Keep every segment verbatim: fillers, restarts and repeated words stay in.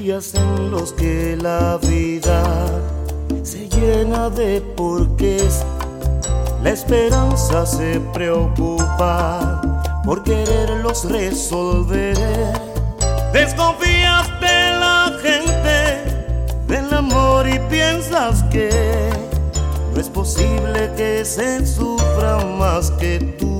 días en los que la vida se llena de porqués. La esperanza se preocupa por quererlos resolver. Desconfías de la gente, del amor, y piensas que no es posible que se sufra más que tú.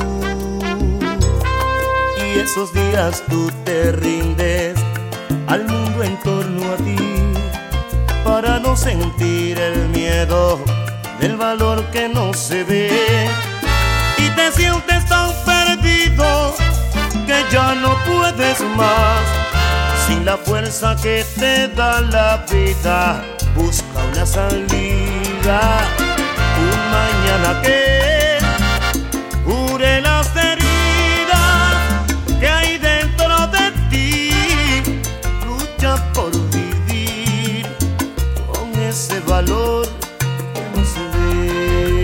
Y esos días tú te rindes al mundo en torno a ti para no sentir el miedo del valor que no se ve. Y te sientes tan perdido que ya no puedes más. Sin la fuerza que te da la vida, busca una salida. Un mañana que cure las heridas que hay dentro de ti. Lucha por vivir con ese valor que no se ve.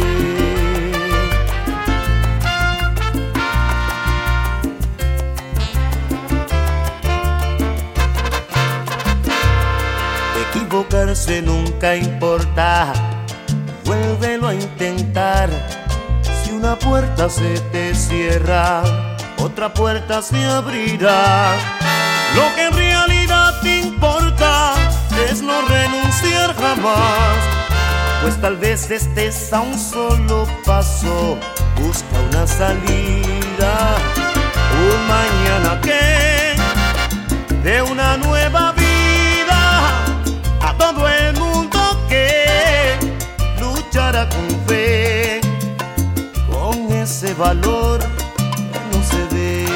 Equivocarse nunca importa, vuélvelo a intentar. Si una puerta se te cierra, otra puerta se abrirá. Lo que en realidad te importa es no renunciar jamás, pues tal vez estés a un solo paso. Busca una salida, un mañana que de una nueva vida a todo el mundo que luchará con fe, con ese valor que no se ve.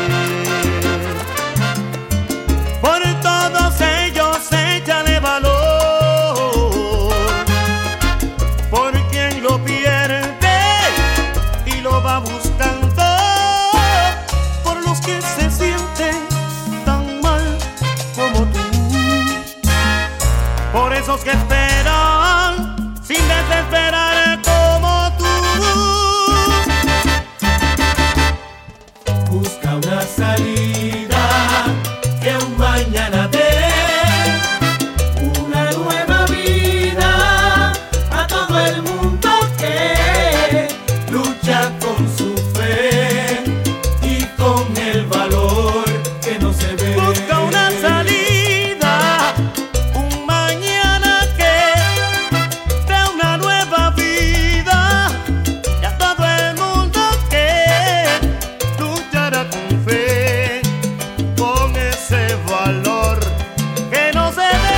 Por todos ellos échale valor, por quien lo pierde y lo va buscando, por los que se sienten tan mal como tú, por esos que esperan sin desesperar como tú. Busca una salida que un mañana dé una nueva vida a todo el mundo que lucha con su fe y con el valor que no se ve. Busca una salida, un mañana que dé una nueva vida y a todo el mundo que luchará con fe, con ese valor que no se ve.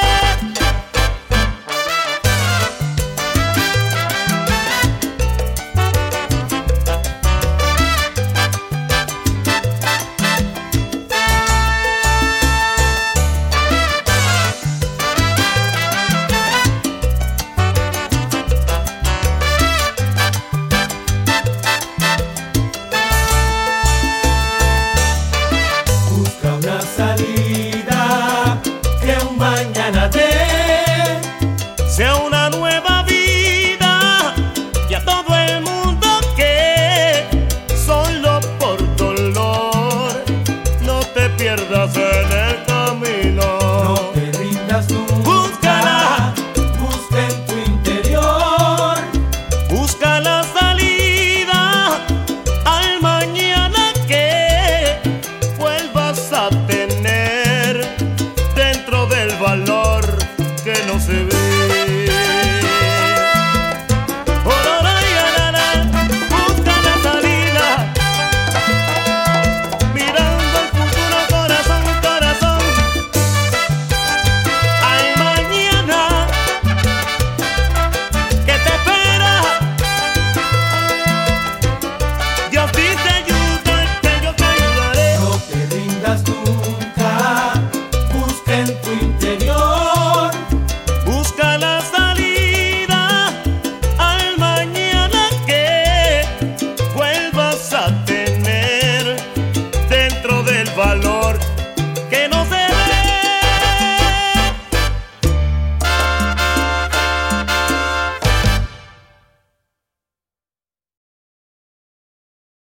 Busca una salida que un mañana dé Sea una nueva vida y a todo el mundo que solo por dolor no te pierdas en el camino. No te rindas nunca. Búscala. Busca en tu interior. Busca la salida al mañana que vuelvas a tener dentro del valor que no se ve. Busca la salida, mirando el futuro, corazón, corazón, al mañana que te espera. Dios dice ayuda, que yo te ayudaré. No te rindas nunca. Busca en tu interior.